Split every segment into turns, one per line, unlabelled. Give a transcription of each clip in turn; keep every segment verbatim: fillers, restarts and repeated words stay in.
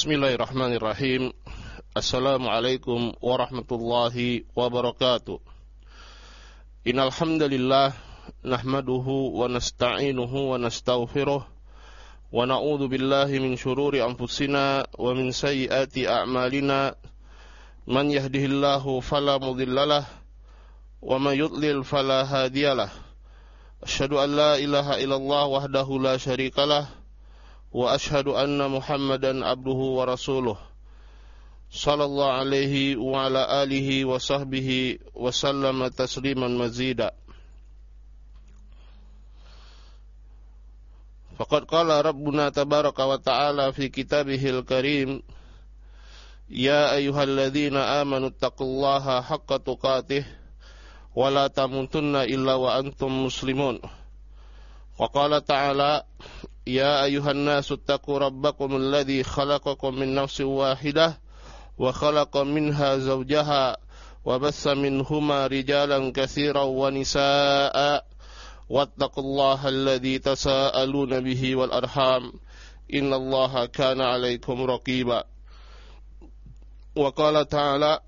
Bismillahirrahmanirrahim. Assalamualaikum warahmatullahi wabarakatuh. Innal hamdalillah nahmaduhu wa nasta'inuhu wa nastaghfiruh wa na'udzu billahi min shururi anfusina wa min sayyiati a'malina. Man yahdihillahu fala mudhillalah wa man yudlil fala hadiyalah. Asyhadu an la ilaha illallah wahdahu la syarikalah wa ashhadu anna Muhammadan abduhu wa rasuluh. Sallallahu alaihi wa ala alihi wa sahbihi wa sallama tasliman mazida. Faqad qala Rabbuna tabaraka wa ta'ala fi kitabihil karim, ya ayyuhalladzina amanu taqullaha haqqa tuqatih wa la tamutunna illa wa antum muslimun. Wa qala ta'ala, ya ayyuhan nasu taqu rabbakum alladzi khalaqakum min nafsin wahidah wa khalaqa minha zawjaha wa bassa minhuma rijalan katsiran wa nisaa'a wattaqullaha alladzi tasaaluna bihi wal arham innallaha kana 'alaikum raqiba. Wa qala ta'ala,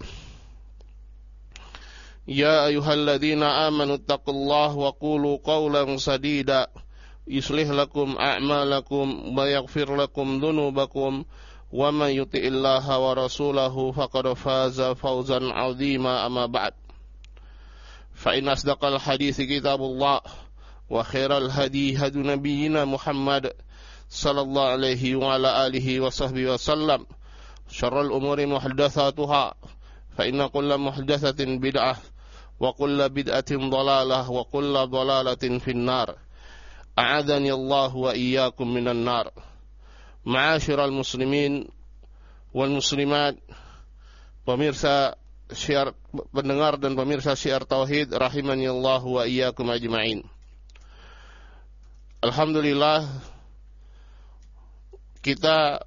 ya ayyuhalladzina amanu taqullaha wa qulu qawlan sadida yuslih lakum a'malakum wa yaghfir lakum dhunubakum wa man yuti'illaha wa rasulahu faqad faza fawzan 'azima. Amma ba'd, fa in asdaqal hadithi kitabullah wa khairal hadi hadi nabiyyina Muhammad sallallahu alaihi wa ala alihi wa sahbihi wa sallam. Syarrul umuri muhdatsatuha, fa inna kulla muhdatsatin bid'ah wa kulla bid'atin dhalalah wa kulla dhalalatin finnar. A'adhani Allah wa iyyakum minan nar. Ma'asyiral muslimin wal muslimat, pemirsa syiar, pendengar dan pemirsa syiar tauhid, rahimani Allah wa iyyakum ajma'in. Alhamdulillah, kita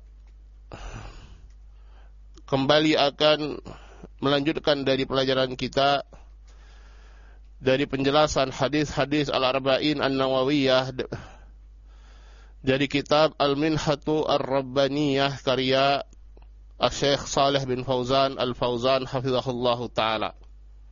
kembali akan melanjutkan dari pelajaran kita dari penjelasan hadis-hadis Al-Arba'in An-Nawawiyah dari kitab Al-Minhatu Ar-Rabbaniyah karya Syekh Shalih bin Fauzan Al-Fauzan hafizahullahu ta'ala.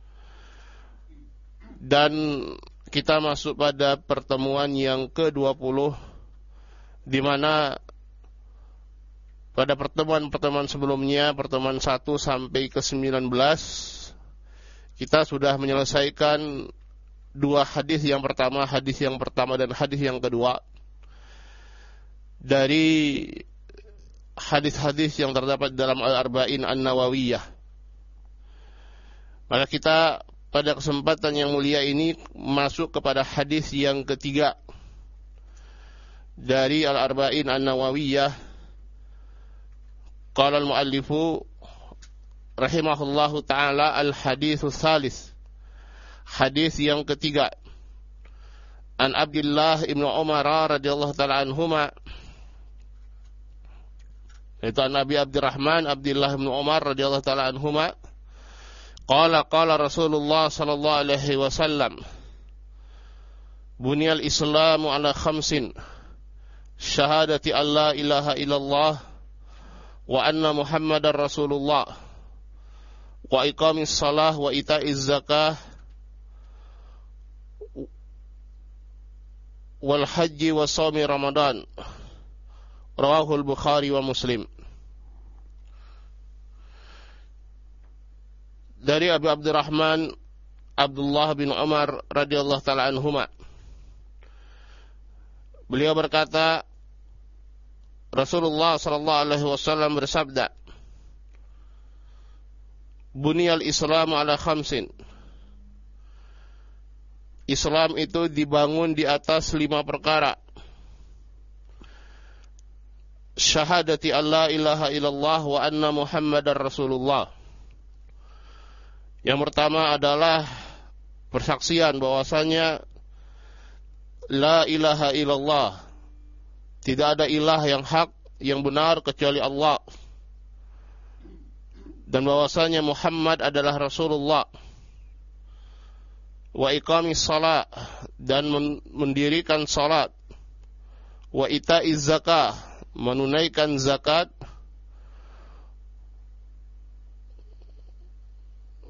Dan kita masuk pada pertemuan yang ke dua puluh, di mana pada pertemuan-pertemuan sebelumnya, pertemuan satu sampai ke sembilan belas, kita sudah menyelesaikan dua hadis yang pertama, hadis yang pertama dan hadis yang kedua dari hadis-hadis yang terdapat dalam Al-Arba'in An-Nawawiyah. Maka kita pada kesempatan yang mulia ini masuk kepada hadis yang ketiga dari Al-Arba'in An-Nawawiyah. Qala al-muallifu rahimahullahu ta'ala al-haditsus salis, hadis yang ketiga, an Abdullah ibn Umar radhiyallahu ta'ala anhuma, itu an Nabi Abdurrahman Abdullah ibn Umar radhiyallahu ta'ala anhuma, qala qala Rasulullah sallallahu alaihi wasallam, buniyal islamu ala khamsin, syahadati an la ilaha illallah wa anna Muhammadar Rasulullah wa iqamis salah wa ita'iz zakah wal haji wa shaumi ramadan. Rawahul Bukhari wa Muslim. Dari Abu Abdurrahman Abdullah bin Umar radhiyallahu ta'ala anhuma, beliau berkata, Rasulullah sallallahu alaihi wasallam bersabda, buniyal islamu ala khamsin, Islam itu dibangun di atas lima perkara. Syahadati alla ilaha illallah wa anna Muhammadar Rasulullah. Yang pertama adalah persaksian bahwasanya la ilaha illallah, tidak ada ilah yang hak, yang benar kecuali Allah, dan bahwasanya Muhammad adalah Rasulullah. Wa iqamis salat, dan mendirikan salat. Wa ita'iz zakah, menunaikan zakat.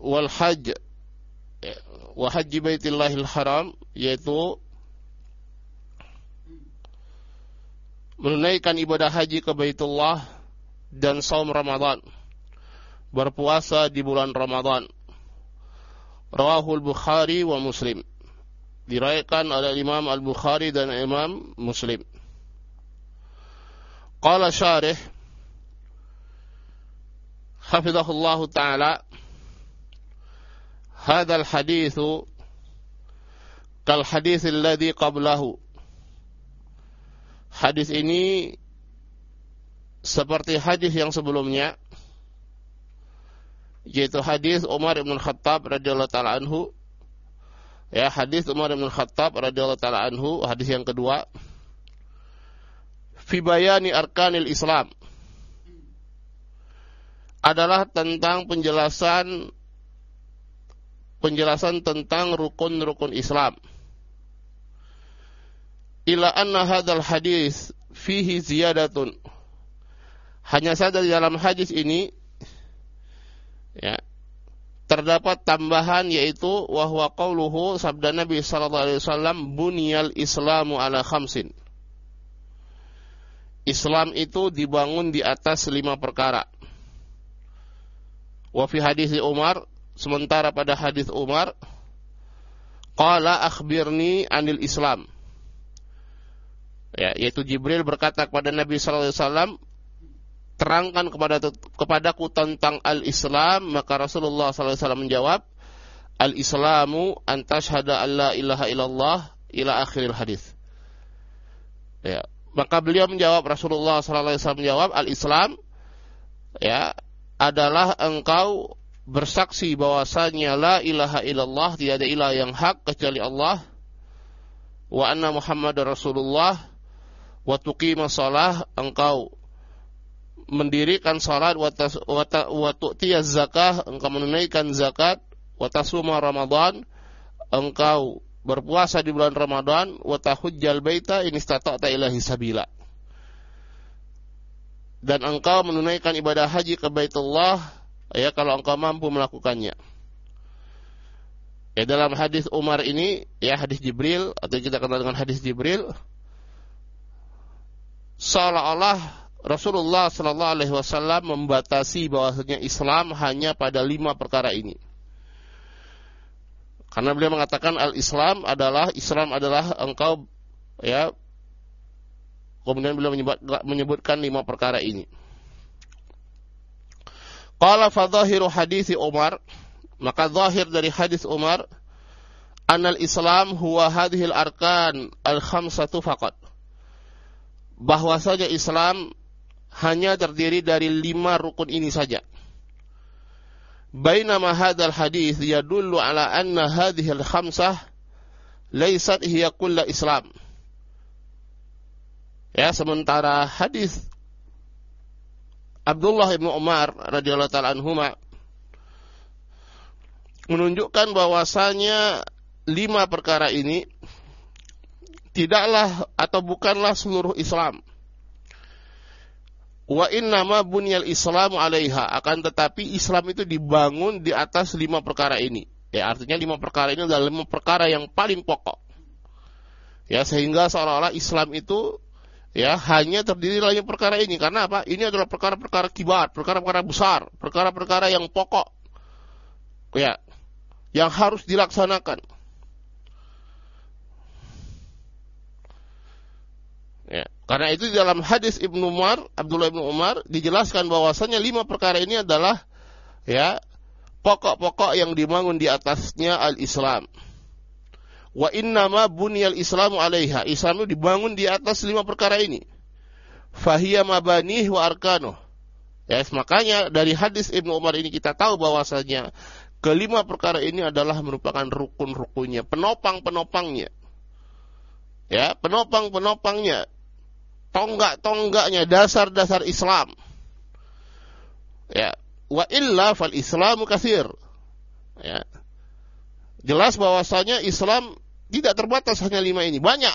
wal hajj wa haji baitillahil haram, yaitu menunaikan ibadah haji ke Baitullah dan saum Ramadan, berpuasa di bulan Ramadan. Rawahul Bukhari wa Muslim, diriwayatkan oleh Imam Al-Bukhari dan Imam Muslim. Qala syarih hafizahullahu ta'ala, hadzal haditsu kal haditsil ladzi qablahu. Hadis ini seperti hadis yang sebelumnya, yaitu hadis Umar bin Khattab radhiyallahu taala anhu. Ya, hadis Umar bin Khattab radhiyallahu taala anhu, hadis yang kedua. Fi bayani arkanil Islam, adalah tentang penjelasan penjelasan tentang rukun-rukun Islam. Ila anna hadzal hadis fihi ziyadatun. Hanya saja di dalam hadis ini ya, terdapat tambahan, yaitu wa huwa qauluhu, sabda Nabi sallallahu alaihi wasallam, bunyal islamu ala khamsin. Islam itu dibangun di atas lima perkara. Wa fi hadis Umar, sementara pada hadis Umar, qala akhbirni anil Islam. Ya, yaitu Jibril berkata kepada Nabi sallallahu alaihi wasallam, terangkan kepada kepadaku tentang al-Islam. Maka Rasulullah sallallahu alaihi wasallam menjawab, al-Islamu an tashhada an la ilaha illallah ila akhiril hadis. Ya, maka beliau menjawab, Rasulullah sallallahu alaihi wasallam menjawab, al-Islam ya adalah engkau bersaksi bahwasanya la ilaha illallah, tidak ada ilah yang hak kecuali Allah, wa anna Muhammadar Rasulullah, wa tuqima shalah, engkau mendirikan salat, wa tu'tiyaz zakah, engkau menunaikan zakat, wa tasuma Ramadan, engkau berpuasa di bulan Ramadan, wa tahujjal baita in istata'ta ilaihi sabila, dan engkau menunaikan ibadah haji ke Baitullah ya kalau engkau mampu melakukannya. Ya, dalam hadis Umar ini, ya hadis Jibril, atau kita kenal dengan hadis Jibril, seolah-olah Rasulullah sallallahu alaihi wasallam membatasi bahwasanya Islam hanya pada lima perkara ini. Karena beliau mengatakan al-Islam adalah Islam adalah engkau ya, kemudian beliau menyebut, menyebutkan lima perkara ini. Qala fa dhahiru hadis Umar, maka zahir dari hadis Umar, anal Islam huwa hadhil arkan al-khamsatu faqat, bahwasanya Islam hanya terdiri dari lima rukun ini saja. Bainama hadzal hadis yadullu ala anna hadhil khamsah laysat hiya kullu Islam. Ya, sementara hadis Abdullah bin Umar radhiyallahu taala anhuma menunjukkan bahwasanya lima perkara ini tidaklah atau bukanlah seluruh Islam. Wa innama bunyal Islamu alaiha, akan tetapi Islam itu dibangun di atas lima perkara ini. Ya, artinya lima perkara ini adalah lima perkara yang paling pokok. Ya, sehingga seolah-olah Islam itu ya hanya terdiri dari perkara ini. Karena apa? Ini adalah perkara-perkara kibar, perkara-perkara besar, perkara-perkara yang pokok. Ya, yang harus dilaksanakan. Ya, karena itu di dalam hadis Ibnu Umar, Abdullah bin Umar dijelaskan bahwasanya lima perkara ini adalah ya pokok-pokok yang dibangun di atasnya al-Islam. Wa innama bunyal Islamu alaiha, Islam itu dibangun di atas lima perkara ini. Fahiya mabanih wa arkanuh. Ya, makanya dari hadis Ibnu Umar ini kita tahu bahwasanya kelima perkara ini adalah merupakan rukun-rukunnya, penopang-penopangnya. Ya, penopang-penopangnya, tonggak-tonggaknya, dasar-dasar Islam. Ya, wa illa fal Islamu katsir. Ya. Jelas bahwasanya Islam tidak terbatas hanya lima ini, banyak.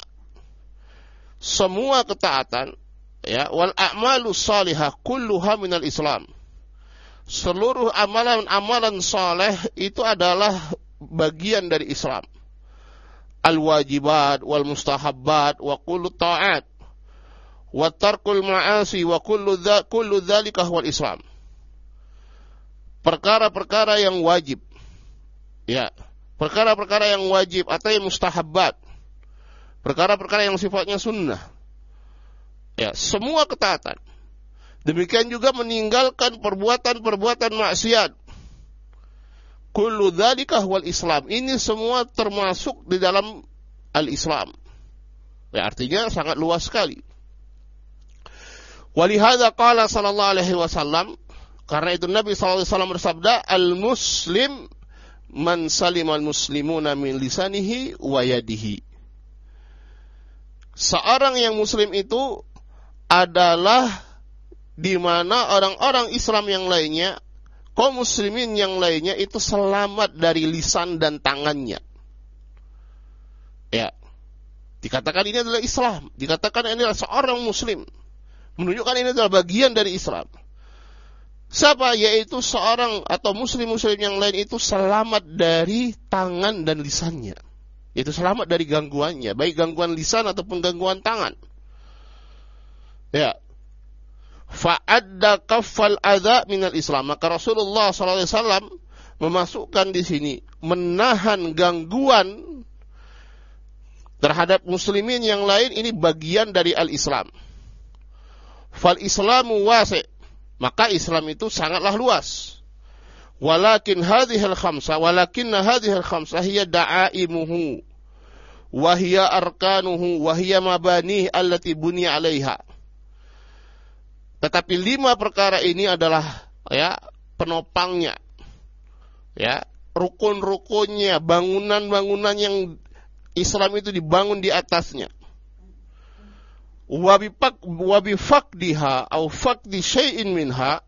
Semua ketaatan, ya, wal a'malu shalihah kulluha minal Islam. seluruh amalan-amalan saleh itu adalah bagian dari Islam. Al-wajibat wal mustahabbat wa kullu ta'at wa tarkul ma'asi wa kullu dha, kullu dzalika huwal Islam. Perkara-perkara yang wajib. Ya, perkara-perkara yang wajib atau yang mustahabbat. Perkara-perkara yang sifatnya sunnah. Ya, semua ketaatan. Demikian juga meninggalkan perbuatan-perbuatan maksiat. Kullu dzalika huwal Islam. Ini semua termasuk di dalam al-Islam. Ya, artinya sangat luas sekali. Walihada qala sallallahu alaihi wasallam, karena itu Nabi sallallahu alaihi wasallam bersabda, al-muslim man salimal muslimuna min lisanihi wa yadihi. Seorang yang muslim itu adalah di mana orang-orang Islam yang lainnya, kaum muslimin yang lainnya itu selamat dari lisan dan tangannya. Ya. Dikatakan ini adalah Islam, dikatakan ini adalah seorang muslim. Menunjukkan ini adalah bagian dari Islam. Siapa? Yaitu seorang atau muslim-muslim yang lain itu selamat dari tangan dan lisannya. Yaitu selamat dari gangguannya, baik gangguan lisan ataupun gangguan tangan. Ya. Fa'adda kaffal adza minal Islam. Maka Rasulullah sallallahu alaihi wasallam memasukkan di sini menahan gangguan terhadap muslimin yang lain, ini bagian dari al-Islam. Fal Islamu wasi', maka Islam itu sangatlah luas. Walakin hadhil khamsa, walakinna hadhil khamsa hiya da'aimuhu wa hiya arkanuhu wa hiya mabanih allati buniya 'alaiha. Tetapi lima perkara ini adalah ya penopangnya. Ya, rukun-rukunnya, bangunan-bangunan yang Islam itu dibangun di atasnya. Wabifak wabifakdiha au fakdi syai'in minha,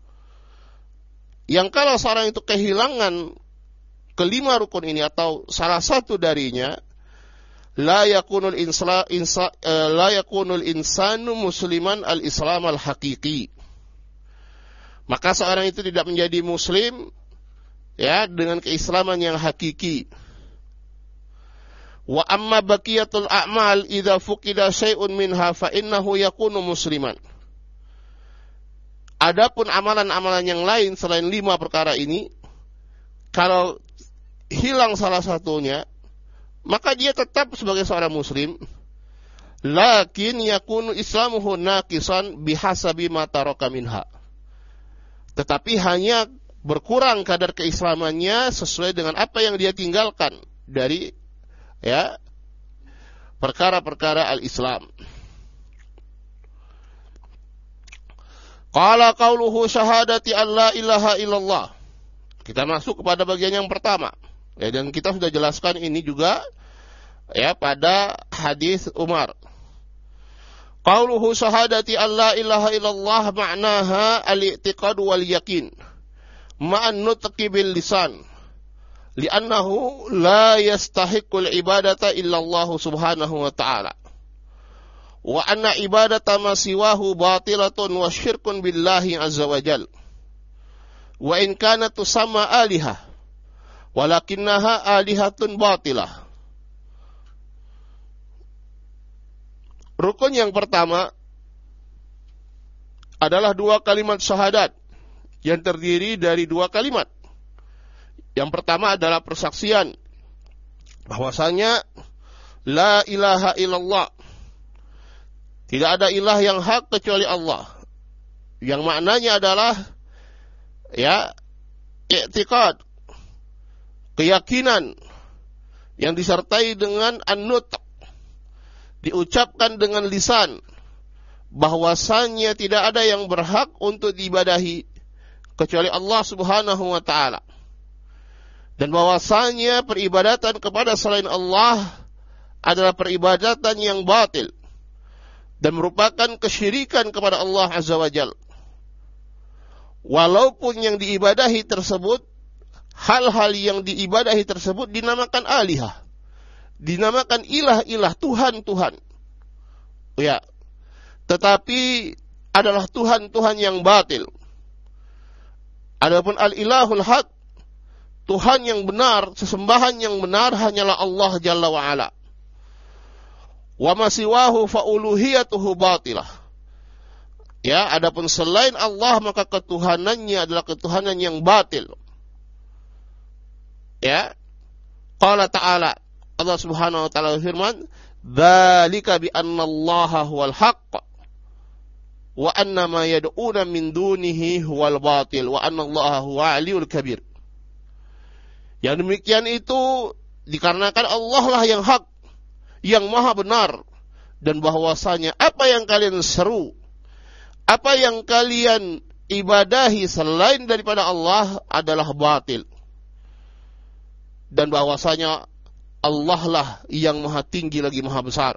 yang kalau seorang itu kehilangan kelima rukun ini atau salah satu darinya, la yakunul insla, insa, uh, la yakunul insanu musliman al-islam al-haqiqi. Maka seorang itu tidak menjadi muslim ya dengan keislaman yang hakiki. Wa amma baqiyatul a'mal idza fuqida syai'un minha fa innahu yakunu musliman. Adapun amalan-amalan yang lain selain lima perkara ini, kalau hilang salah satunya, maka dia tetap sebagai seorang muslim. Lakin yakunu islamuhu naqisan bihasabi ma taraka minha. Tetapi hanya berkurang kadar keislamannya sesuai dengan apa yang dia tinggalkan dari ya perkara-perkara al-Islam. Qala qauluhu syahadati an la ilaha illallah. Kita masuk kepada bagian yang pertama. Ya, dan kita sudah jelaskan ini juga ya pada hadis Umar. Qauluhu syahadati an la ilaha illallah ma'naha al-i'tiqad wal yaqin ma'an nutqi bil lisan. Li'annahu la yastahiqqul ibadata illallah subhanahu wa ta'ala. Wa anna ibadata ma siwahu batilatun wa syirkun billahi azza wa jal. Wa in kanat tusamma alihah, walakinnaha alihatun batilah. Rukun yang pertama adalah dua kalimat syahadat yang terdiri dari dua kalimat. Yang pertama adalah persaksian bahwasanya la ilaha illallah, tidak ada ilah yang hak kecuali Allah. Yang maknanya adalah ya i'tiqad, keyakinan yang disertai dengan an-nutq, diucapkan dengan lisan bahwasanya tidak ada yang berhak untuk diibadahi kecuali Allah Subhanahu wa taala. Dan bahwasanya peribadatan kepada selain Allah adalah peribadatan yang batil dan merupakan kesyirikan kepada Allah Azza wa Jalla. Walaupun yang diibadahi tersebut, hal-hal yang diibadahi tersebut dinamakan alihah, dinamakan ilah-ilah, Tuhan-Tuhan. Ya, tetapi adalah Tuhan-Tuhan yang batil. Adapun al-ilahul haq, Tuhan yang benar, sesembahan yang benar hanyalah Allah Jalla wa Ala. Wa ma siwahu fa uluhiyatuhu batilah. Ya, adapun selain Allah maka ketuhanannya adalah ketuhanan yang batil. Ya. Qala ta'ala, Allah Subhanahu wa taala berfirman, "Dzalika bi anna Allaha huwal haqq wa anna ma yad'una min dunihi huwal batil wa anna Allaha huwa aliyul kabir." Yang demikian itu dikarenakan Allah lah yang hak, yang maha benar, dan bahwasanya apa yang kalian seru, apa yang kalian ibadahi selain daripada Allah adalah batil. Dan bahwasanya Allah lah yang maha tinggi lagi maha besar.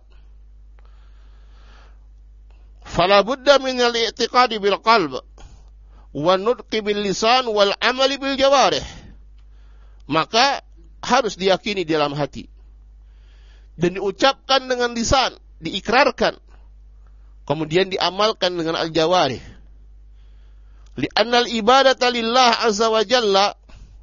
Fala budda min al-i'tiqadi bil qalb wa nutqi bil lisan wal amali bil jawarih. Maka harus diyakini di dalam hati dan diucapkan dengan lisan, diikrarkan, kemudian diamalkan dengan al-jawarih. Li'anna al-ibadata lillah azza wa jalla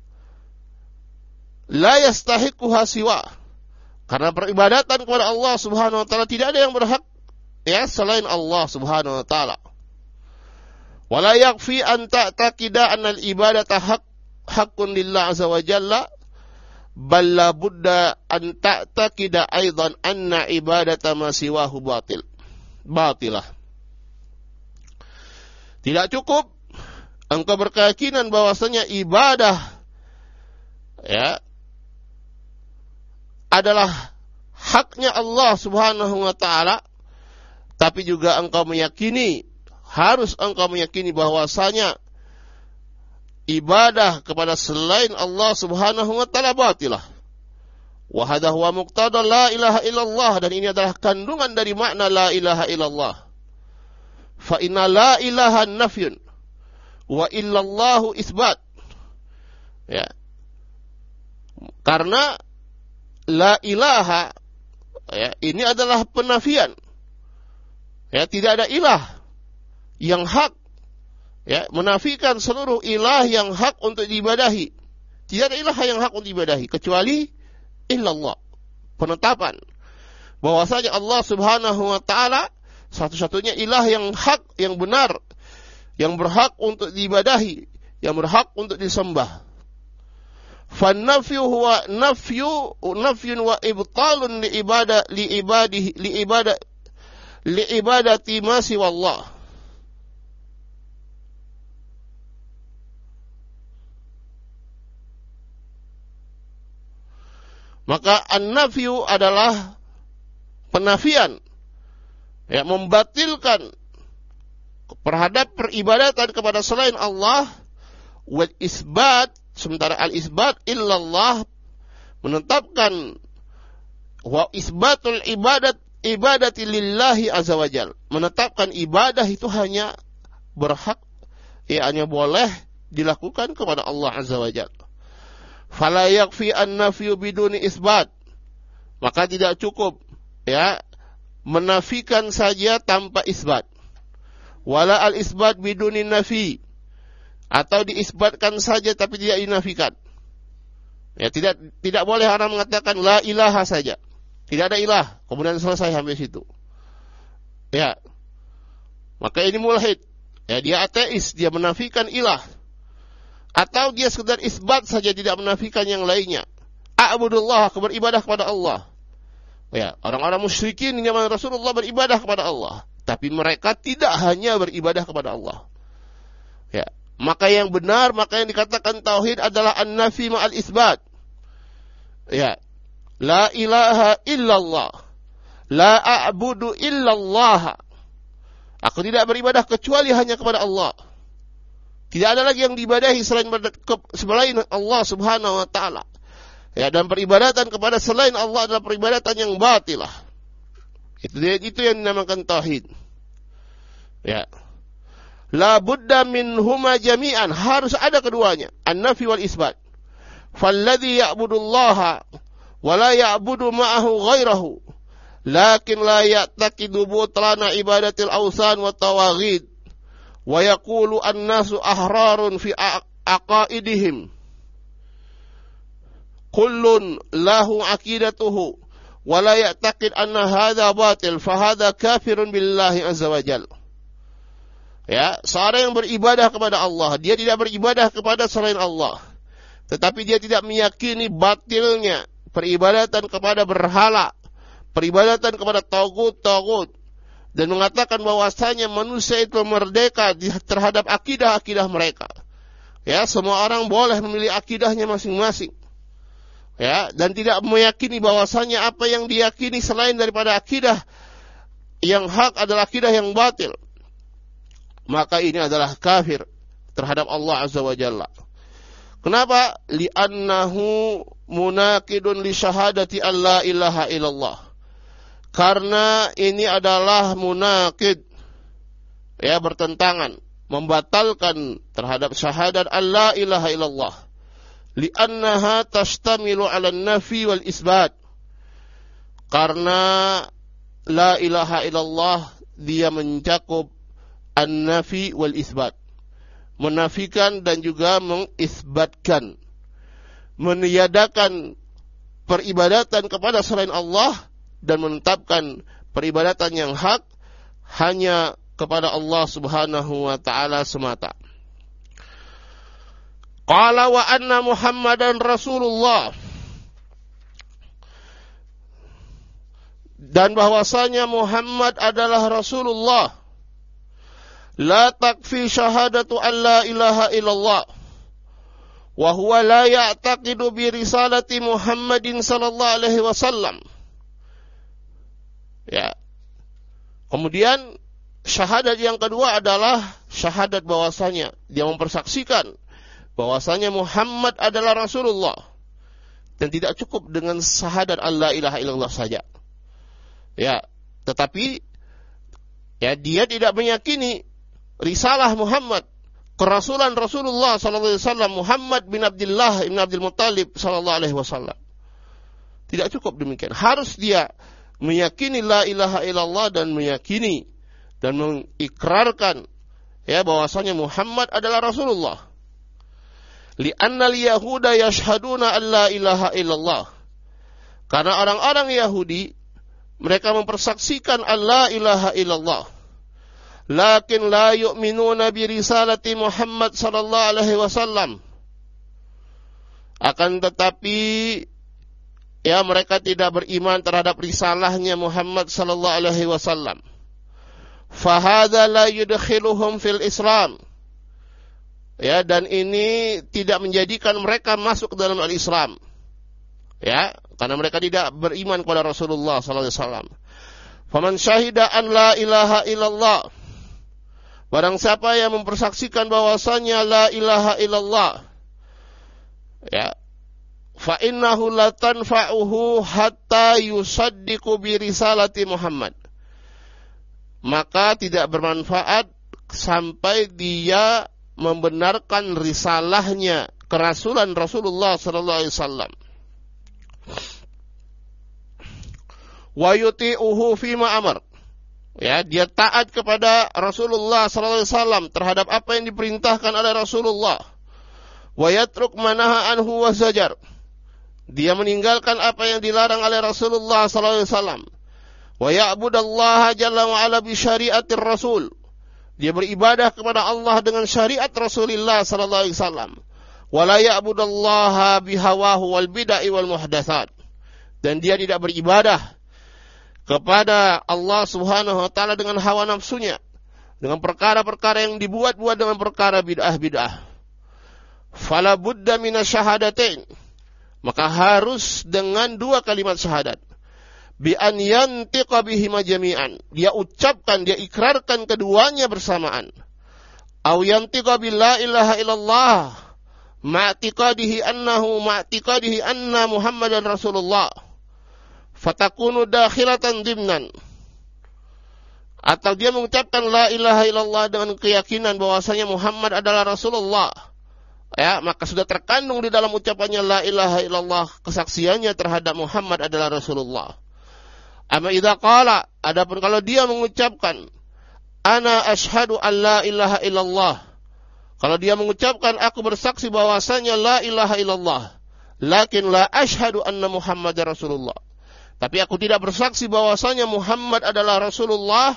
la yastahiquha siwa. Karena peribadatan kepada Allah Subhanahu wa taala tidak ada yang berhak ya selain Allah Subhanahu wa taala. Wala yakfi an ta'taqida anna al-ibadata haq haqqun lillah azza wa jalla, bal la budda an ta'taqida aidan anna ibadata ma siwahu batil. Batilah. Tidak cukup engkau berkeyakinan bahwasanya ibadah ya adalah haknya Allah Subhanahu wa taala, tapi juga engkau meyakini, harus engkau meyakini bahwasanya ibadah kepada selain Allah Subhanahu wa taala batilah. Wa hadha huwa muqtada la ilaha illallah, dan ini adalah kandungan dari makna la ilaha illallah. Fa inna la ilaha nafyun wa illallahu isbat. Ya. Karena la ilaha ya, ini adalah penafian. Ya, tidak ada ilah yang hak. Ya, menafikan seluruh ilah yang hak untuk diibadahi. Tidak ada ilah yang hak untuk diibadahi kecuali illallah. Penetapan bahwasanya Allah Subhanahu wa taala satu-satunya ilah yang hak, yang benar, yang berhak untuk diibadahi, yang berhak untuk disembah. Fannafyu huwa nafyu nafyun wa ibtalun li ibadah li ibadihi li ibadah li ibadati ma siwallah. Maka an-nafyu adalah penafian, ya, membatilkan terhadap peribadatan kepada selain Allah. Wal isbat, sementara al-isbat illallah menetapkan wa isbatul ibadat ibadati lillahi azza wajal, menetapkan ibadah itu hanya berhak, ya, hanya boleh dilakukan kepada Allah azza wajal. Fala yakfi an-nafyu biduni isbat, maka tidak cukup ya menafikan saja tanpa isbat. Wala al-isbat biduni nafi, atau diisbatkan saja tapi tidak dinafikan. Ya, tidak tidak boleh orang mengatakan la ilaha saja, tidak ada ilah, kemudian selesai sampai situ. Ya, maka ini mulhid. Ya, dia ateis, dia menafikan ilah. Atau dia sekedar isbat saja, tidak menafikan yang lainnya. A'budullah, beribadah kepada Allah. Ya, orang-orang musyrikin di zaman Rasulullah beribadah kepada Allah, tapi mereka tidak hanya beribadah kepada Allah. Ya, maka yang benar, maka yang dikatakan tauhid adalah an-nafi ma'al isbat. Ya, la ilaha illallah, la a'budu illallah. Aku tidak beribadah kecuali hanya kepada Allah. Tidak ada lagi yang diibadahi selain selain Allah Subhanahu wa taala. Ya, dan peribadatan kepada selain Allah adalah peribadatan yang batilah. Itu itu yang dinamakan tauhid. Ya. La budda minhuma jami'an, harus ada keduanya, an-nafi wal isbat. Falladhi ya'budullaha wa la ya'budu ma'ahu ghairahu, lakin la ya'taqidu butlana ibadatil awsan wa tawaghid. Wa yaqulu an-nasu ahrarun fi aqaidihim. Kullun lahu aqidatuhu wa la ya'taqid anna hadha batil fa hadha kafirun billahi azza wa jalla. Ya, seorang yang beribadah kepada Allah, dia tidak beribadah kepada selain Allah. Tetapi dia tidak meyakini batilnya peribadatan kepada berhala, peribadatan kepada tagut-tagut, dan mengatakan bahwasanya manusia itu merdeka terhadap akidah-akidah mereka. Ya, semua orang boleh memilih akidahnya masing-masing. Ya, dan tidak meyakini bahwasanya apa yang diyakini selain daripada akidah yang hak adalah akidah yang batil. Maka ini adalah kafir terhadap Allah Azza wa Jalla. Kenapa? Li'annahu munaqidun li syahadati an la ilaha illallah. Karena ini adalah munaqid, ya, bertentangan, membatalkan terhadap syahadat an la ilaha illallah. Li'annaha tashtamilu 'ala an-nafi wal isbat. Karena la ilaha illallah dia mencakup an-nafi wal isbat, menafikan dan juga mengisbatkan, meniadakan peribadatan kepada selain Allah dan menetapkan peribadatan yang hak hanya kepada Allah Subhanahu wa taala semata. Qala wa anna Muhammadan Rasulullah, dan bahwasanya Muhammad adalah Rasulullah. La takfi syahadatu an la ilaha illallah wa huwa la ya'taqidu bi risalati Muhammadin sallallahu alaihi wasallam. Ya. Kemudian syahadat yang kedua adalah syahadat bahwasanya dia mempersaksikan bahwasanya Muhammad adalah Rasulullah, dan tidak cukup dengan syahadat an la ilaha illallah saja. Ya, tetapi ya dia tidak meyakini risalah Muhammad, kerasulan Rasulullah sallallahu alaihi wasallam, Muhammad bin Abdullah bin Abdul Muttalib sallallahu alaihi wasallam. Tidak cukup demikian. Harus dia meyakini la ilaha illallah dan meyakini dan mengikrarkan ya bahwasanya Muhammad adalah Rasulullah. Li'anna al-yahuda yashhaduna an la ilaha illallah. Karena orang-orang Yahudi mereka mempersaksikan an la ilaha illallah. Lakin la yu'minuna bi risalati Muhammad sallallahu alaihi wasallam. Akan tetapi ya mereka tidak beriman terhadap risalahnya Muhammad sallallahu alaihi wasallam. Fa hadza la yudkhiluhum fil Islam. Ya, dan ini tidak menjadikan mereka masuk ke dalam al-Islam. Ya, karena mereka tidak beriman kepada Rasulullah sallallahu alaihi wasallam. Faman syahida an la ilaha illallah, barang siapa yang mempersaksikan bahwasanya la ilaha illallah, ya, fa innahu la tanfa'uhu hatta yusaddiqu bi risalati Muhammad. Maka tidak bermanfaat sampai dia membenarkan risalahnya, kerasulan Rasulullah sallallahu alaihi wasallam. Wa yuti'uhu fima amar. Ya, dia taat kepada Rasulullah sallallahu alaihi wasallam terhadap apa yang diperintahkan oleh Rasulullah. Wa yatruk manaha anhu wa zajar. Dia meninggalkan apa yang dilarang oleh Rasulullah sallallahu alaihi wasallam. Wa ya'budallaha jalla wa ala bi syariatir rasul. Dia beribadah kepada Allah dengan syariat Rasulullah sallallahu alaihi wasallam. Wa la ya'budallaha bi hawahu wal bid'ah wal muhdatsat. Dan dia tidak beribadah kepada Allah Subhanahu wa taala dengan hawa nafsunya, dengan perkara-perkara yang dibuat-buat dengan perkara bid'ah-bid'ah. Fala budda minasyahadatain. Maka harus dengan dua kalimat syahadat. Bi an yantiqa bihima jami'an. Dia ucapkan, dia ikrarkan keduanya bersamaan. Aw yantiqa bi la ilaha illallah ma'tiqadihi annahu ma'tiqadihi anna Muhammadan Rasulullah. Fatakunu dakhilatan dimnan. Atau dia mengucapkan la ilaha illallah dengan keyakinan bahwasanya Muhammad adalah Rasulullah. Ya, maka sudah terkandung di dalam ucapannya la ilaha illallah kesaksiannya terhadap Muhammad adalah Rasulullah. Amma idza qala, adapun kalau dia mengucapkan ana asyhadu an la ilaha illallah Kalau dia mengucapkan aku bersaksi bahwasanya la ilaha illallah, lakin la asyhadu anna Muhammadar Rasulullah. Tapi aku tidak bersaksi bahwasanya Muhammad adalah Rasulullah,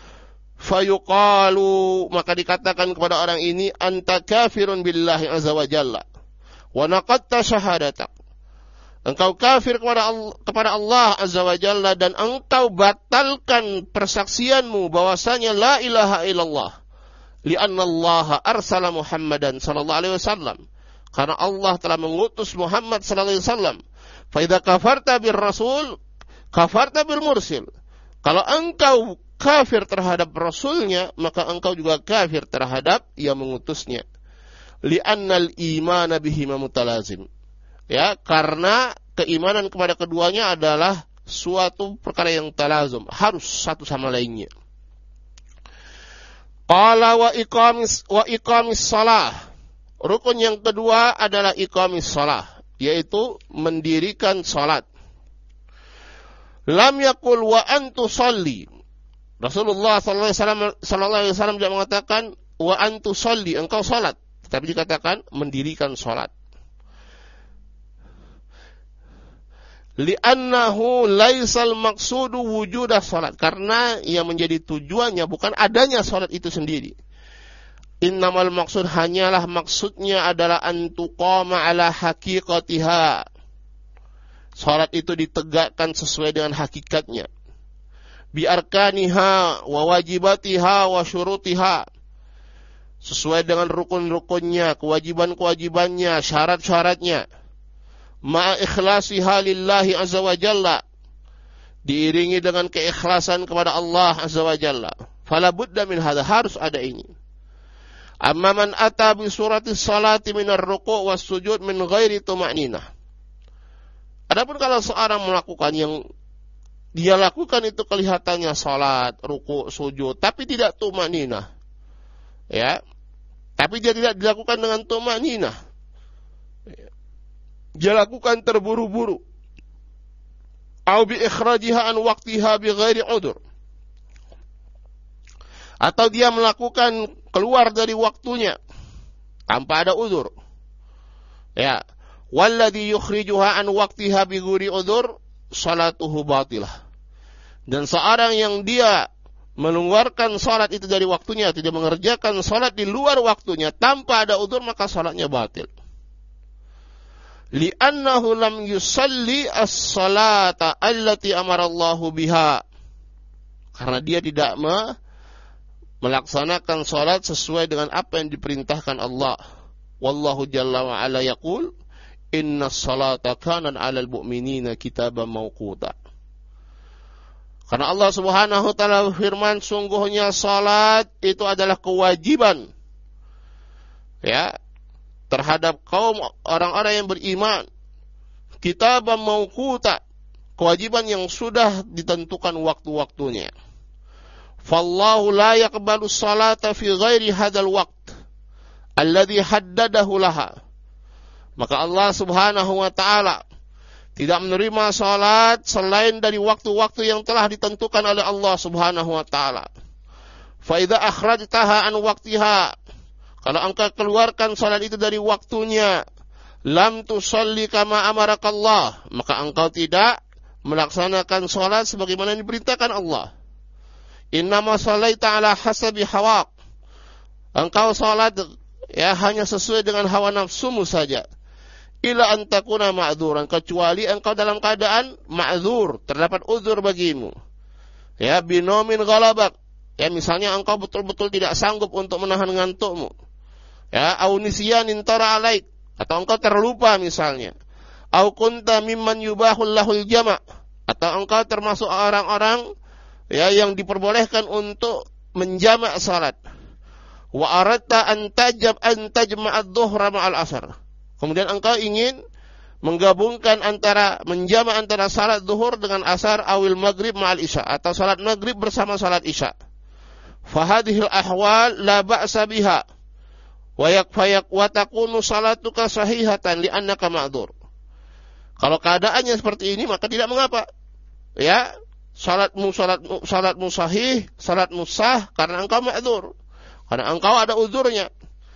fayuqalu, maka dikatakan kepada orang ini, anta kafirun billahi azza wa jalla wa naqadta syahadatak. Engkau kafir kepada Allah, kepada Allah azza wa jalla, dan engkau batalkan persaksianmu bahwasanya la ilaha illallah. Lianna Allah arsala Muhammadan sallallahu alaihi wasallam. Karena Allah telah mengutus Muhammad sallallahu alaihi wasallam. Fa idza kafarta bir rasul, kafarta bil mursil. Kalau engkau kafir terhadap rasulnya, maka engkau juga kafir terhadap yang mengutusnya. Li'annal imana bihima mutalazim. Ya, karena keimanan kepada keduanya adalah suatu perkara yang talazum, harus satu sama lainnya. Qala wa iqamis wa iqamis shalah. Rukun yang kedua adalah iqamis shalah, yaitu mendirikan salat. Lam yaqul wa antu shalli. Rasulullah sallallahu alaihi wasallam tidak mengatakan wa antu shalli, engkau salat, tetapi dikatakan mendirikan salat. Li'annahu laisal maqsudu wujudah salat, karena yang menjadi tujuannya bukan adanya salat itu sendiri. Innamal maksud, hanyalah maksudnya adalah antuqama ala haqiqatiha. Salat itu ditegakkan sesuai dengan hakikatnya. Bi arkaniha wa wajibatiha wa syurutiha. Sesuai dengan rukun-rukunnya, kewajiban-kewajibannya, syarat-syaratnya. Ma'a ikhlasiha lillahi azza wa jalla, diiringi dengan keikhlasan kepada Allah azza wa jalla. Fala budda min hadha, harus ada ini. Amma man ata bi surati salati minar ruku' was sujud min ghairi tuma'ninah. Adapun kalau seorang melakukan yang dia lakukan itu kelihatannya salat, ruku', sujud, tapi tidak tuma'ninah, ya, tapi dia tidak dilakukan dengan tuma'ninah, dia lakukan terburu-buru, au bi ikhrajiha an waqtiha bi ghairi udur, atau dia melakukan keluar dari waktunya tanpa ada udzur, ya, walladhi yukhrijuha an waqtiha bi ghairi udzur salatuhu batilah. Dan seorang yang dia mengeluarkan salat itu dari waktunya, tidak mengerjakan salat di luar waktunya tanpa ada udzur, maka salatnya batil. Li'annahu lam yusalli as-salata allati amarallahu biha, karena dia tidak me- melaksanakan salat sesuai dengan apa yang diperintahkan Allah. Wallahu jalla wa ala yaqul, inna salata kanan 'alal mu'minina kitaban mawquta. Karena Allah Subhanahu wa taala firman, sungguhnya salat itu adalah kewajiban, ya, terhadap kaum orang-orang yang beriman. Kitaban mawquta, kewajiban yang sudah ditentukan waktu-waktunya. Fallahu la yaqbalu salata fi ghairi hadzal waqt alladhi haddadahu laha. Maka Allah Subhanahu wa taala tidak menerima salat selain dari waktu-waktu yang telah ditentukan oleh Allah Subhanahu wa taala. Fa idza akhrajtaha an waqtiha, kalau engkau keluarkan salat itu dari waktunya, lam tusalli kama amarakallah, maka engkau tidak melaksanakan salat sebagaimana yang diperintahkan Allah. Innama shallaita ala hasabi hawaq, engkau salat ya hanya sesuai dengan hawa nafsumu saja. Ila antakuna ma'dzuran, kecuali engkau dalam keadaan ma'dzur, terdapat uzur bagimu. Ya, binomin ghalabak, ya, misalnya engkau betul-betul tidak sanggup untuk menahan ngantukmu. Ya, au nisyanin tara alaik, atau engkau terlupa misalnya. Au kunta mimman yubahul lahul jama', atau engkau termasuk orang-orang ya yang diperbolehkan untuk menjamak salat. Wa aradta an tajab an tajma'ad dhuhra ma'al asar. Kemudian engkau ingin menggabungkan antara menjamak antara salat zuhur dengan asar, awil maghrib ma'al isya, atau salat maghrib bersama salat isya. Fahadhil ahwal la ba'sa biha wa yakfayak wa takunu salatuka sahihatan li'annaka ma'dzur. Kalau keadaannya seperti ini maka tidak mengapa. Ya, salatmu salatmu salatmu sahih, salatmu sah karena engkau ma'dzur, karena engkau ada uzurnya.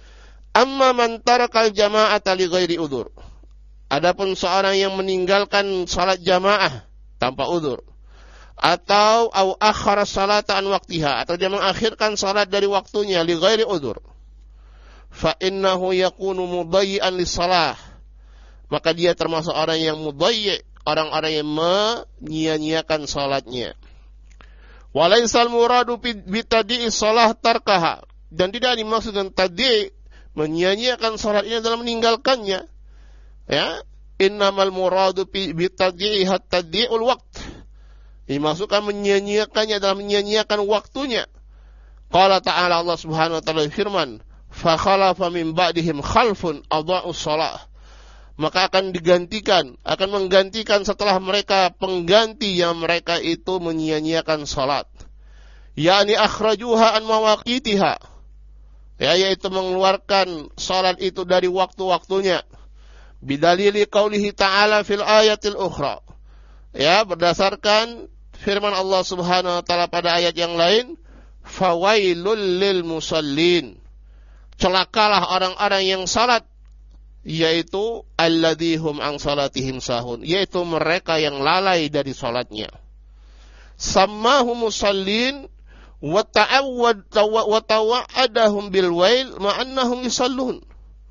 Amma man tarakal jama'ata li ghairi udzur. Adapun seorang yang meninggalkan salat jamaah tanpa udzur, atau au akhara salata an waqtiha, atau dia mengakhirkan salat dari waktunya li ghairi udzur, fa innahu yakunu mudayyi'an lis-shalah, maka dia termasuk orang yang mudayyi', orang-orang yang menyia-nyiakan salatnya. Walaisal muradu bi tadi'i shalah tarkaha, dan tidak dimaksud dengan tadi' menyia-nyiakan salat ini adalah meninggalkannya. Ya, innamal muradu bi tadi'i hatta tadi'ul waqt, dimaksudkan menyia-nyiakannya adalah menyia-nyiakan waktunya. Qala ta'ala, Allah Subhanahu wa taala firman, fa khalafa min ba'dihim khalfun adha'us shalah, maka akan digantikan, akan menggantikan setelah mereka pengganti yang mereka itu menyia-nyiakan salat. Yani akhrajuha an mawaqitiha, ya, yaitu mengeluarkan salat itu dari waktu-waktunya. Bidalili qaulihi ta'ala fil ayatil ukhra, ya, berdasarkan firman Allah Subhanahu wa taala pada ayat yang lain, fawailul lil musallin, celakalah orang-orang yang salat, yaitu alladhihum an salatihim sahun, yaitu mereka yang lalai dari salatnya. Sammahu musallin wa ta'awwad wa tawa'adahum bil wail ma'annahum yusallun.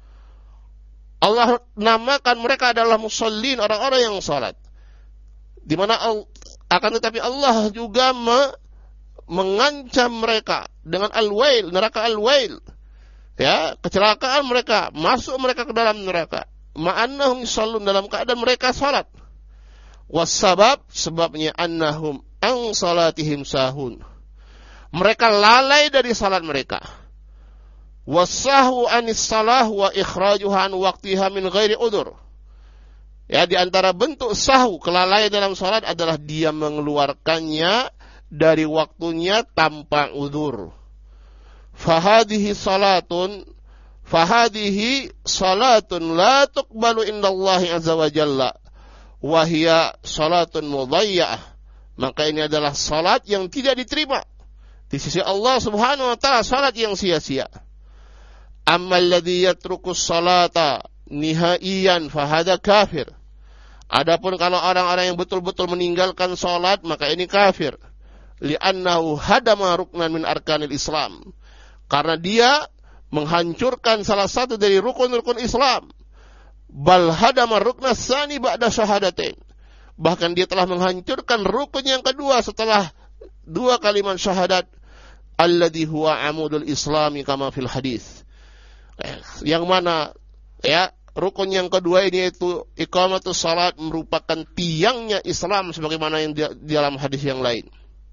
Allah namakan mereka adalah musallin, orang-orang yang salat. Di mana akan tetapi Allah juga me, mengancam mereka dengan al-wail, neraka al-wail. Ya, kecelakaan mereka, masuk mereka ke dalam neraka. Ma'annahum yusallun, dalam keadaan mereka salat. Wassabab, sebabnya annahum an salatihim sahun, mereka lalai dari salat mereka. Wassahu anis salah wa ikhrajuha an waqtiha min ghairi udzur. Ya, di antara bentuk sahwu, kelalaian dalam salat adalah dia mengeluarkannya dari waktunya tanpa udzur. Fahadihi salatun fahadihi salatun la tuqbalu indallahi azza wa jalla wa hiya salatun mudhayya'ah. Maka ini adalah salat yang tidak diterima di sisi Allah Subhanahu wa taala, salat yang sia-sia. Ammal ladzi yatrukus salata nihaiyan fahada kafir. Adapun kalau orang-orang yang betul-betul meninggalkan salat, maka ini kafir. Li'annahu hadama ruknan min arkanil Islam, karena dia menghancurkan salah satu dari rukun-rukun Islam. Bal hadama rukna tsani ba'da syahadatain, bahkan dia telah menghancurkan rukun yang kedua setelah dua kalimat syahadat, alladzi huwa amudul islami kama fil hadis, yang mana, ya, rukun yang kedua ini yaitu iqamatus salat, merupakan tiangnya Islam sebagaimana yang di, di dalam hadis yang lain.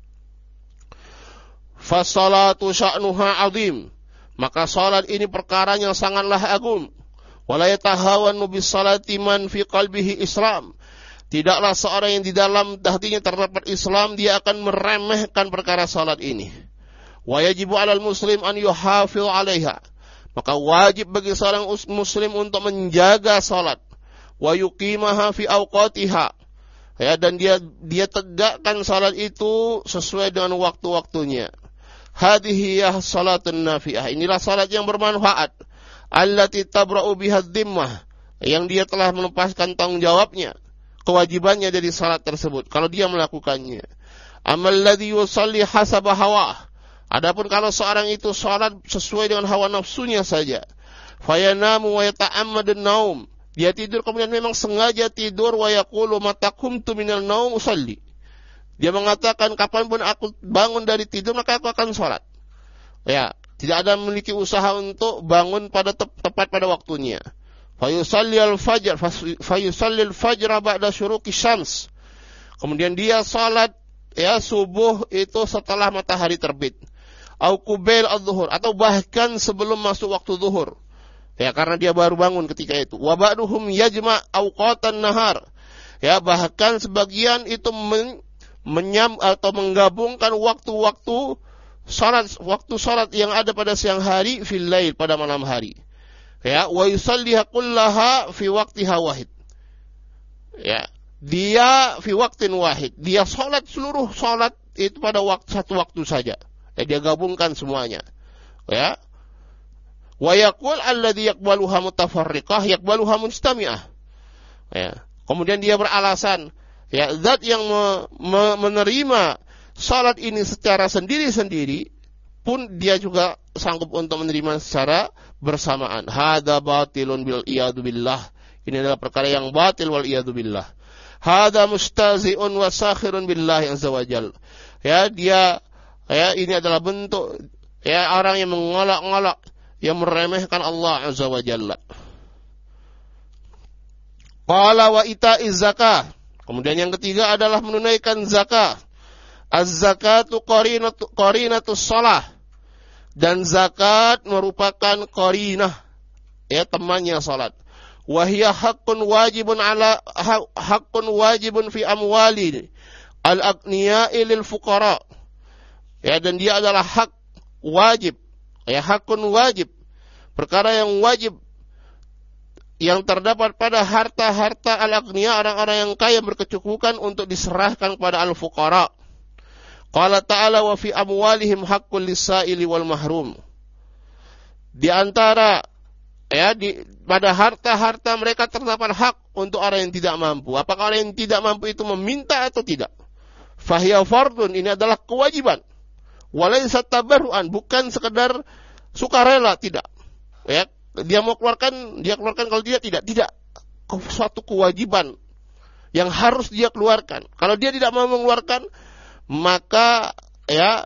Fasalatu sya'nuha azim, maka salat ini perkara yang sangatlah agung. Wala yatahawanu bis salati man fi qalbihi Islam, tidaklah seorang yang di dalam hatinya terdapat Islam dia akan meremehkan perkara salat ini. Wa yajibu 'alal muslim an yuhafiz 'alaiha, maka wajib bagi seorang muslim untuk menjaga salat. Wa yuqimaha fi awqatiha, ya, dan dia dia tegakkan salat itu sesuai dengan waktu-waktunya. Hadhihi ya salatun nafi'ah, inilah salat yang bermanfaat. Allati tabra'u biha dhimmah, yang dia telah melepaskan tanggung jawabnya, kewajibannya dari salat tersebut kalau dia melakukannya. Amal ladzi yusalli hasaba hawah, adapun kalau seorang itu salat sesuai dengan hawa nafsunya saja, fayanamu wa yata'ammadun naum, dia tidur kemudian memang sengaja tidur, wa yaqulu mata qumtu minal naum usalli, dia mengatakan kapanpun aku bangun dari tidur maka aku akan salat. Ya, tidak ada memiliki usaha untuk bangun pada tep, tepat pada waktunya. Fayusalli al-fajr fayusalli al-fajr ba'da syuruqi syams, kemudian dia salat, ya, subuh itu setelah matahari terbit. Au qubail adz-dzuhur, atau bahkan sebelum masuk waktu zuhur, ya, karena dia baru bangun ketika itu. Wa ba'duhum yajma' awqatan nahar, ya, bahkan sebagian itu men, menyam atau menggabungkan waktu-waktu salat, waktu salat yang ada pada siang hari, fil lail, pada malam hari. Ya, wa yusalliha kullaha fi waqtiha wahid. Ya, dia fi waqtin wahid, dia salat seluruh salat itu pada waktu satu waktu saja. Ya, dia gabungkan semuanya. Ya. Wa yaqul alladhi yaqbaluha mutafarriqah yaqbaluha mujtami'ah. Ya. Kemudian dia beralasan, ya, zat yang me, me, menerima salat ini secara sendiri-sendiri pun dia juga sanggup untuk menerima secara bersamaan. Hada batilun bil iyadu billah. Ini adalah perkara yang batil wal iyadu billah. Hada mustazi'un wa sakhirun billahi azza wajal. Ya, dia ya ini adalah bentuk ya orang yang mengolok-olok, yang meremehkan Allah azza wajalla. Qala wa ita'iz zakah. Kemudian yang ketiga adalah menunaikan zakat. Az-zakatu qarinatu qarinatus shalah. Dan zakat merupakan qarinah, ya, temannya salat. Wa hiya haqqun wajibun ala haqqun wajibun fi amwali al-aghniya'i lil fuqara. Ya, dan dia adalah hak wajib, ya, hakun wajib, perkara yang wajib yang terdapat pada harta-harta al-aghniya, orang-orang yang kaya berkecukupan, untuk diserahkan kepada al-fuqara. Qala ta'ala wa fi amwalihim haqqul lis-sa'ili wal mahrum. Di antara ya di pada harta-harta mereka terdapat hak untuk orang yang tidak mampu. Apakah orang yang tidak mampu itu meminta atau tidak? Fahiya fardun, ini adalah kewajiban. Walaysa tabarruan, bukan sekedar sukarela, tidak. Ya, dia mau keluarkan, dia keluarkan, kalau dia tidak, tidak. Suatu kewajiban yang harus dia keluarkan. Kalau dia tidak mau mengeluarkan, maka ya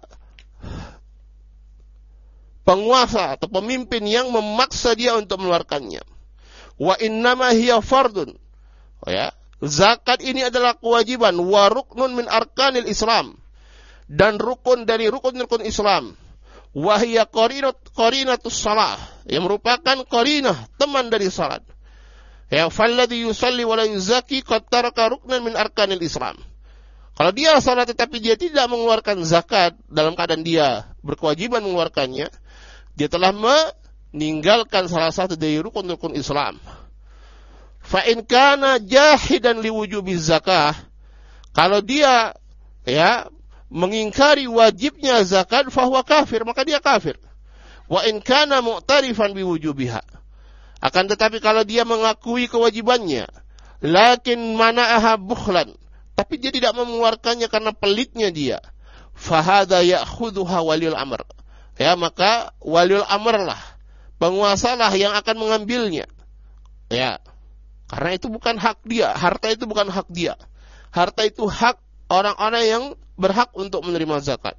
penguasa atau pemimpin yang memaksa dia untuk mengeluarkannya. Wa innama hiya fardun. Ya, zakat ini adalah kewajiban, wa ruknun min arkanil Islam, dan rukun dari rukun-rukun Islam. Wa hiya qarinat qarinatus shalah, yang merupakan qarinah, teman dari salat. Ya, falladhi yusalli wa la yuzaki qad taraka ruknan min arkanil Islam. Kalau dia salat tetapi dia tidak mengeluarkan zakat dalam keadaan dia berkewajiban mengeluarkannya, dia telah meninggalkan salah satu dari rukun-rukun Islam. Fa in kana jahidan liwujubiz zakah, kalau dia ya mengingkari wajibnya zakat, fahuwa kafir, maka dia kafir. Wa in kana mu'tarifan biwujubiha, akan tetapi kalau dia mengakui kewajibannya, lakin mana'aha bukhlan, tapi dia tidak mengeluarkannya karena pelitnya dia, fahadha ya'khudhuha waliul amr, ya, maka waliul amr lah, penguasalah yang akan mengambilnya. Ya, karena itu bukan hak dia, harta itu bukan hak dia. Harta itu hak orang-orang yang berhak untuk menerima zakat.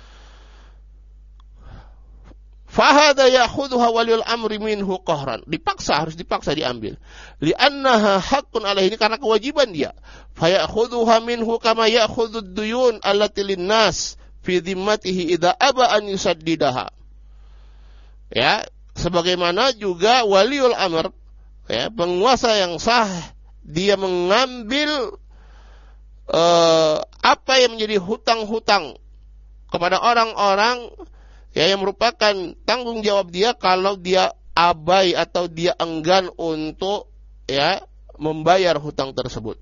Fahada ya'khudhuha waliul amri minhu qahran, dipaksa, harus dipaksa diambil. Li'annaha haqqun alaihi, ini karena kewajiban dia. Fa ya'khudhuha minhu kama ya'khudhud duyun allati lin-nas fi dhimmatihi idza aba an yusaddidaha. Ya, sebagaimana juga waliul amr, ya, penguasa yang sah, dia mengambil Uh, apa yang menjadi hutang-hutang kepada orang-orang ya yang merupakan tanggung jawab dia kalau dia abai atau dia enggan untuk ya membayar hutang tersebut.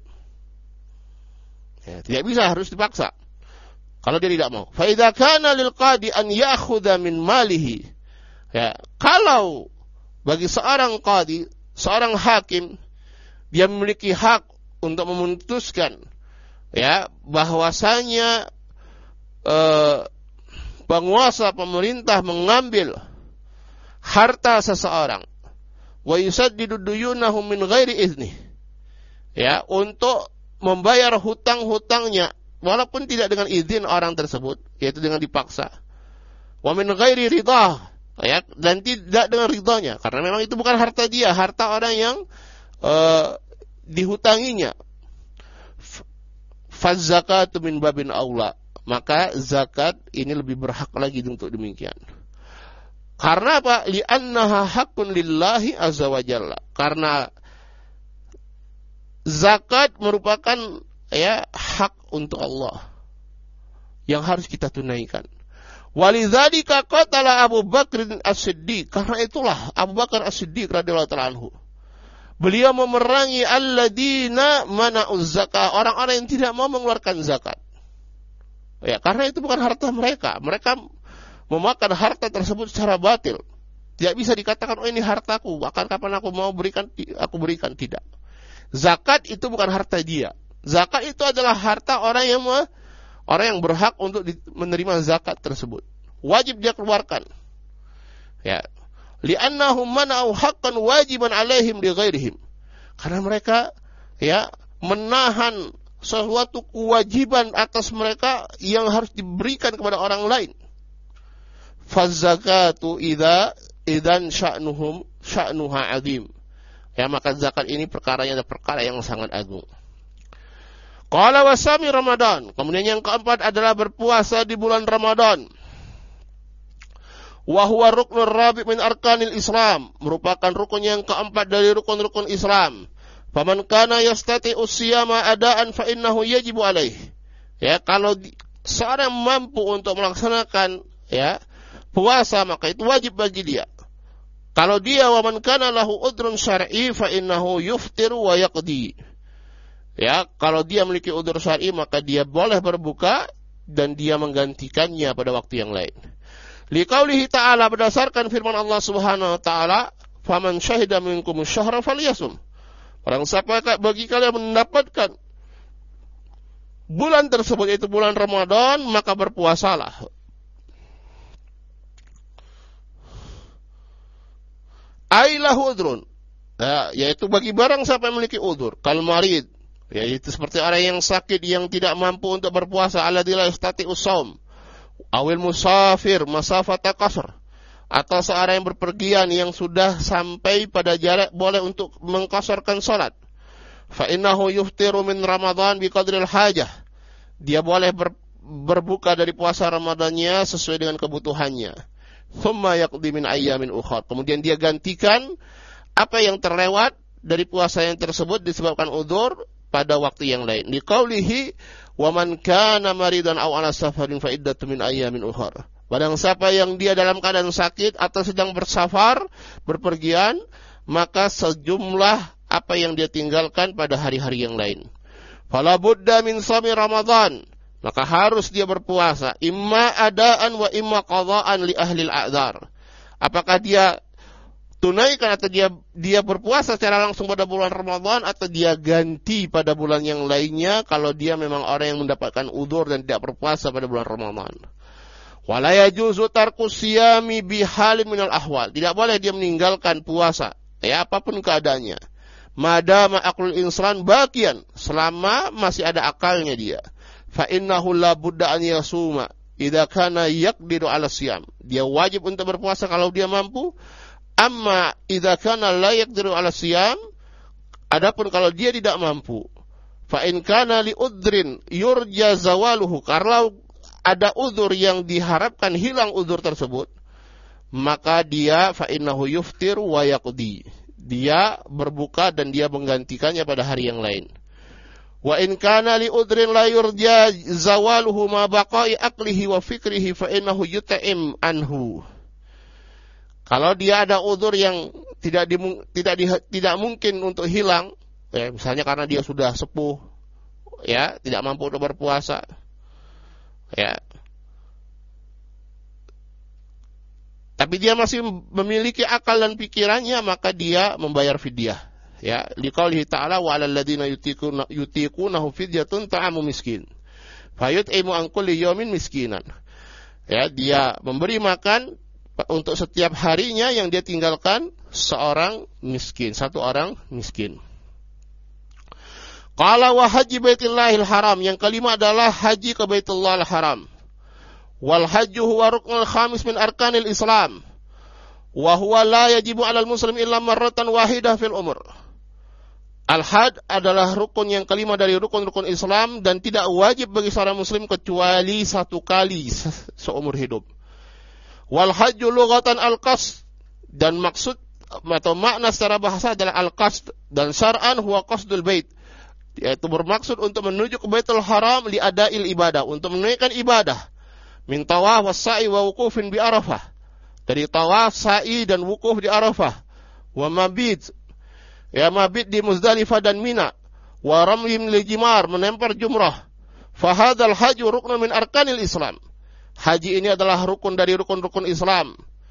Ya, tidak bisa, harus dipaksa. Kalau dia tidak mau. Fa idza kana lil qadi an ya'khudha min malihi. Ya, kalau bagi seorang qadi, seorang hakim, dia memiliki hak untuk memutuskan ya bahwasanya eh, penguasa pemerintah mengambil harta seseorang, wa yusaddidu duyunahum min ghairi izni, ya, untuk membayar hutang-hutangnya walaupun tidak dengan izin orang tersebut, yaitu dengan dipaksa. Wa min ghairi ridha, ya, dan tidak dengan ridhonya, karena memang itu bukan harta dia, harta orang yang eh, dihutanginya. Faz-zakatu min babin aula, maka zakat ini lebih berhak lagi untuk demikian. Karena apa? Li'annaha haqqun lillahi azza wa jalla, karena zakat merupakan ya hak untuk Allah yang harus kita tunaikan. Walidzalika qatala Abu Bakr As-Siddiq, karena itulah Abu Bakar As-Siddiq radhiyallahu ta'ala anhu, beliau memerangi alladzina mana'uz zakah, orang-orang yang tidak mau mengeluarkan zakat. Ya, karena itu bukan harta mereka. Mereka memakan harta tersebut secara batil. Tidak bisa dikatakan, oh ini hartaku, akan kapan aku mau berikan, aku berikan. Tidak. Zakat itu bukan harta dia. Zakat itu adalah harta orang yang orang yang berhak untuk menerima zakat tersebut. Wajib dia keluarkan. Ya. Li'annahum mana'u haqqan wajiban 'alaihim li ghairihim. Karena mereka ya menahan sesuatu kewajiban atas mereka yang harus diberikan kepada orang lain. Faz-zakatu idza idzan sya'nuhum sya'nuha 'azim. Ya, maka zakat ini perkaranya adalah perkara yang sangat agung. Qala wasami Ramadan. Kemudian yang keempat adalah berpuasa di bulan Ramadan. Wa huwa ruknur rabi' min arkanil Islam, merupakan rukun yang keempat dari rukun-rukun Islam. Faman kana yastati'u siyama adaan fa innahu yajibu alaih. Ya, kalau di, seorang mampu untuk melaksanakan ya puasa, maka itu wajib bagi dia. Kalau dia wa man kana lahu udrun syar'i fa innahu yuftiru wa yaqdi. Ya, kalau dia memiliki udzur syar'i maka dia boleh berbuka dan dia menggantikannya pada waktu yang lain. Liqaulihi ta'ala, berdasarkan firman Allah Subhanahu wa taala, "Faman syahida minkum asy-syahra falyasum." Barang siapa bagi kalian mendapatkan bulan tersebut, yaitu bulan Ramadan, maka berpuasalah. Ailahu udrun, ya, yaitu bagi barang siapa yang memiliki udzur, kal marid, yaitu seperti orang yang sakit yang tidak mampu untuk berpuasa, alladzi la yastati'us shaum, awil musafir masafata qasr, atau seorang yang berpergian yang sudah sampai pada jarak boleh untuk mengqasarkan salat. Fa innahu yuftiru min Ramadan biqadril hajah. Dia boleh ber, berbuka dari puasa Ramadannya sesuai dengan kebutuhannya. Thumma yaqdi min ayyamin ukhar. Kemudian dia gantikan apa yang terlewat dari puasa yang tersebut disebabkan udzur pada waktu yang lain. Liqaulihi wa man kana maridan aw ala safarin fa iddatu min ayyamin ukhar. Barang siapa yang dia dalam keadaan sakit atau sedang bersafar, berpergian, maka sejumlah apa yang dia tinggalkan pada hari-hari yang lain. Fala budda min shaumi Ramadan, maka harus dia berpuasa, imma adaan wa imma qadaan li ahli al-a'dzar. Apakah dia tunaikan atau dia dia berpuasa secara langsung pada bulan Ramadan, atau dia ganti pada bulan yang lainnya kalau dia memang orang yang mendapatkan udzur dan tidak berpuasa pada bulan Ramadan. Wala yajuzu tarku siyami bihalin minal ahwal. Tidak boleh dia meninggalkan puasa, ya apapun keadaannya. Madama aqlul insan baqiyan, selama masih ada akalnya dia. Fa innahu la budda an yasuma idza kana yaqdiru ala siyam. Dia wajib untuk berpuasa kalau dia mampu. Amma idza kana la yaqdiru ala siyam, adapun kalau dia tidak mampu, fa in kana li udrin yurja zawaluhu, kalau ada uzur yang diharapkan hilang uzur tersebut, maka dia fa innahu yuftir wa yaqdi. Dia berbuka dan dia menggantikannya pada hari yang lain. Wa in kana li udrin la yurja zawaluhu ma baqa'i aqlihi wa fikrihi fa innahu yut'im anhu. Kalau dia ada uzur yang tidak di, tidak di, tidak mungkin untuk hilang, ya, misalnya karena dia sudah sepuh, ya, tidak mampu untuk berpuasa, ya, tapi dia masih memiliki akal dan pikirannya, maka dia membayar fidyah. Ya, liqaulihi ta'ala wa 'alal ladzina yutiquna yutiqunahu fidyatun ta'amu miskin. Fayut'imu an kulli yawmin miskinan. Ya, dia memberi makan untuk setiap harinya yang dia tinggalkan seorang miskin, satu orang miskin. Qala wa haji baitillahil haram, yang kelima adalah haji ke Baitullahil Haram. Wal hajju huwa ruknul khamis min arkanil Islam. Wa huwa la yajibu 'alal muslim illa marratan wahidah fil umur. Al-hajj adalah rukun yang kelima dari rukun-rukun Islam dan tidak wajib bagi seorang muslim kecuali satu kali seumur hidup. Wal hajju lughatan al-qasd, dan maksud atau makna secara bahasa adalah al-qasd, dan syar'an huwa qasdul bait, yaitu bermaksud untuk menuju ke Baitul Haram li adail ibadah, untuk menunaikan ibadah. Min tawaf was-sa'i wa wuqufin bi Arafah, dari tawaf, sa'i dan wukuf di Arafah. Wa mabit, ya mabit di Muzdalifah dan Mina. Wa ramyim lil jimar, menempel jumrah. Fa hadzal hajju ruknun min arkanil Islam. Haji ini adalah rukun dari rukun-rukun Islam.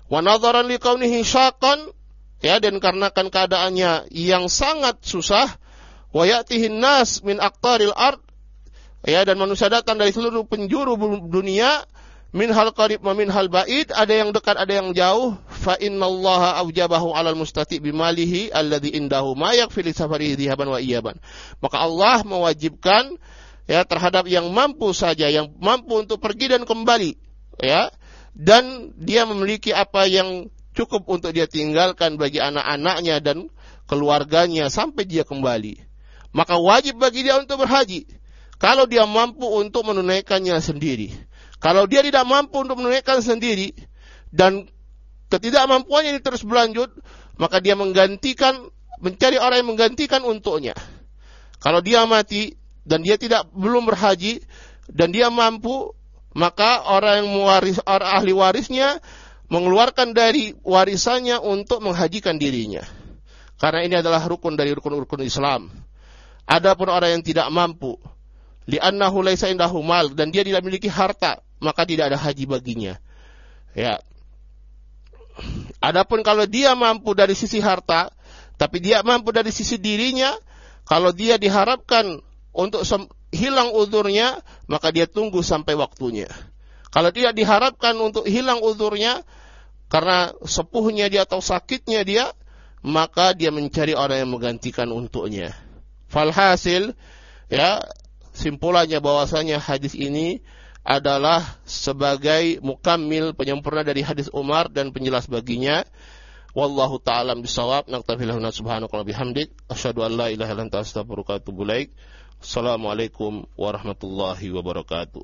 Wa nadharan liqaunihi syaqan, ya, dan karenakan keadaannya yang sangat susah, wa ya'tihin nas min aqtaril ard, ya, dan manusia datang dari seluruh penjuru dunia, min hal qarib wa min hal ba'id, ada yang dekat ada yang jauh, fa innallaha aujabahu 'alal mustati' bimalihi alladhi indahu ma yakfi li safarihi dhahaban wa iyaban. Maka Allah mewajibkan, ya, terhadap yang mampu saja, yang mampu untuk pergi dan kembali, ya, dan dia memiliki apa yang cukup untuk dia tinggalkan bagi anak-anaknya dan keluarganya sampai dia kembali. Maka wajib bagi dia untuk berhaji kalau dia mampu untuk menunaikannya sendiri. Kalau dia tidak mampu untuk menunaikan sendiri dan ketidakmampuannya ini terus berlanjut, maka dia menggantikan, mencari orang yang menggantikan untuknya. Kalau dia mati dan dia tidak belum berhaji dan dia mampu, maka orang yang mewaris, orang ahli warisnya mengeluarkan dari warisannya untuk menghajikan dirinya. Karena ini adalah rukun dari rukun-rukun Islam. Adapun orang yang tidak mampu, li'annahu laisa indahu mal, dan dia tidak memiliki harta, maka tidak ada haji baginya. Ya. Adapun kalau dia mampu dari sisi harta, tapi dia mampu dari sisi dirinya, kalau dia diharapkan untuk sem- hilang uzurnya, maka dia tunggu sampai waktunya. Kalau tidak diharapkan untuk hilang uzurnya karena sepuhnya dia atau sakitnya dia, maka dia mencari orang yang menggantikan untuknya. Falhasil, ya, simpulannya bahwasanya hadis ini adalah sebagai mukammil, penyempurna dari hadis Umar dan penjelas baginya. Wallahu ta'ala bisawab. Naktafilahu subhanaka wa bihamdik, asyhadu an la ilaha illa anta astaghfiruka wa atubu ilaik. Assalamualaikum warahmatullahi wabarakatuh.